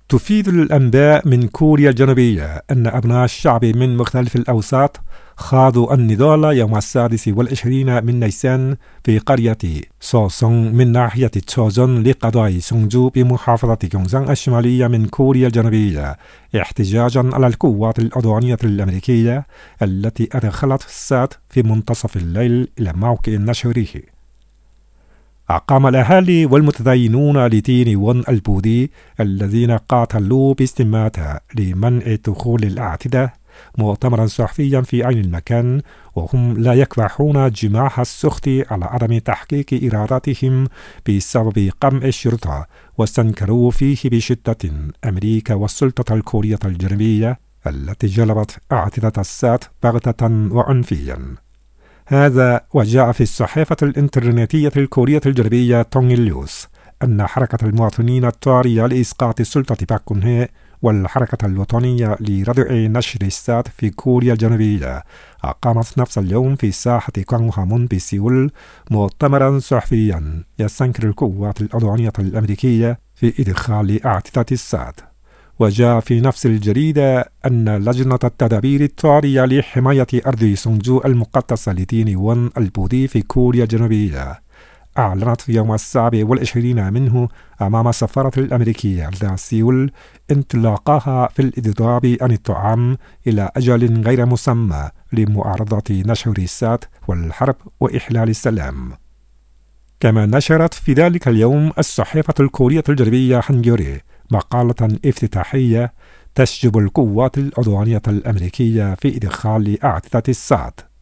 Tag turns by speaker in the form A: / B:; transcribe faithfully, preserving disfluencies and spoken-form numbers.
A: تفيد الأنباء من كوريا الجنوبية أن أبناء الشعب من مختلف الأوساط خاضوا النضال يوم السادس والعشرين من نيسان في قرية سوسونغ من ناحية تشوجون لقضاء سونجو بمحافظة جونغسان الشمالية من كوريا الجنوبية، احتجاجا على القوات العدوانية الأمريكية التي أدخلت السات في منتصف الليل إلى موقع نشره. أقام الأهالي والمتدينون لدين وون البوذي الذين قاتلوا باستماتة لمنع دخول الأعتداء مؤتمرا صحفيا في عين المكان، وهم لا يكبحون جماح السخط على عدم تحقيق إراداتهم بسبب قمع الشرطة، واستنكروا فيه بشدة أمريكا والسلطة الكورية الجنوبية التي جلبت اعتداء السات بغتة وعنفيا. هذا وجاء في الصحيفة الإنترنتية الكورية الجنوبية تونغ نيوز أن حركة المواطنين الطارية لإسقاط السلطة باك كون هي والحركة الوطنية لردع نشر السات في كوريا الجنوبية أقامت نفس اليوم في ساحة كوانغهامون بسيول مؤتمرا صحفيا يستنكر القوات العدوانية الأمريكية في إدخال اعتداء السات. وجاء في نفس الجريدة أن لجنة التدابير الطارية لحماية أرض سونجو المقدسة لدين وون البوذي في كوريا الجنوبية أعلنت يوم السابع والعشرين منه أمام السفارة الأمريكية لدى سيول انطلاقها في الإضراب عن الطعام إلى أجل غير مسمى لمعارضة نشر السات والحرب وإحلال السلام. كما نشرت في ذلك اليوم الصحيفة الكورية الجنوبية هانجيوري مقالة افتتاحية تشجب القوات العدوانية الأمريكية في إدخال أعتداء السات.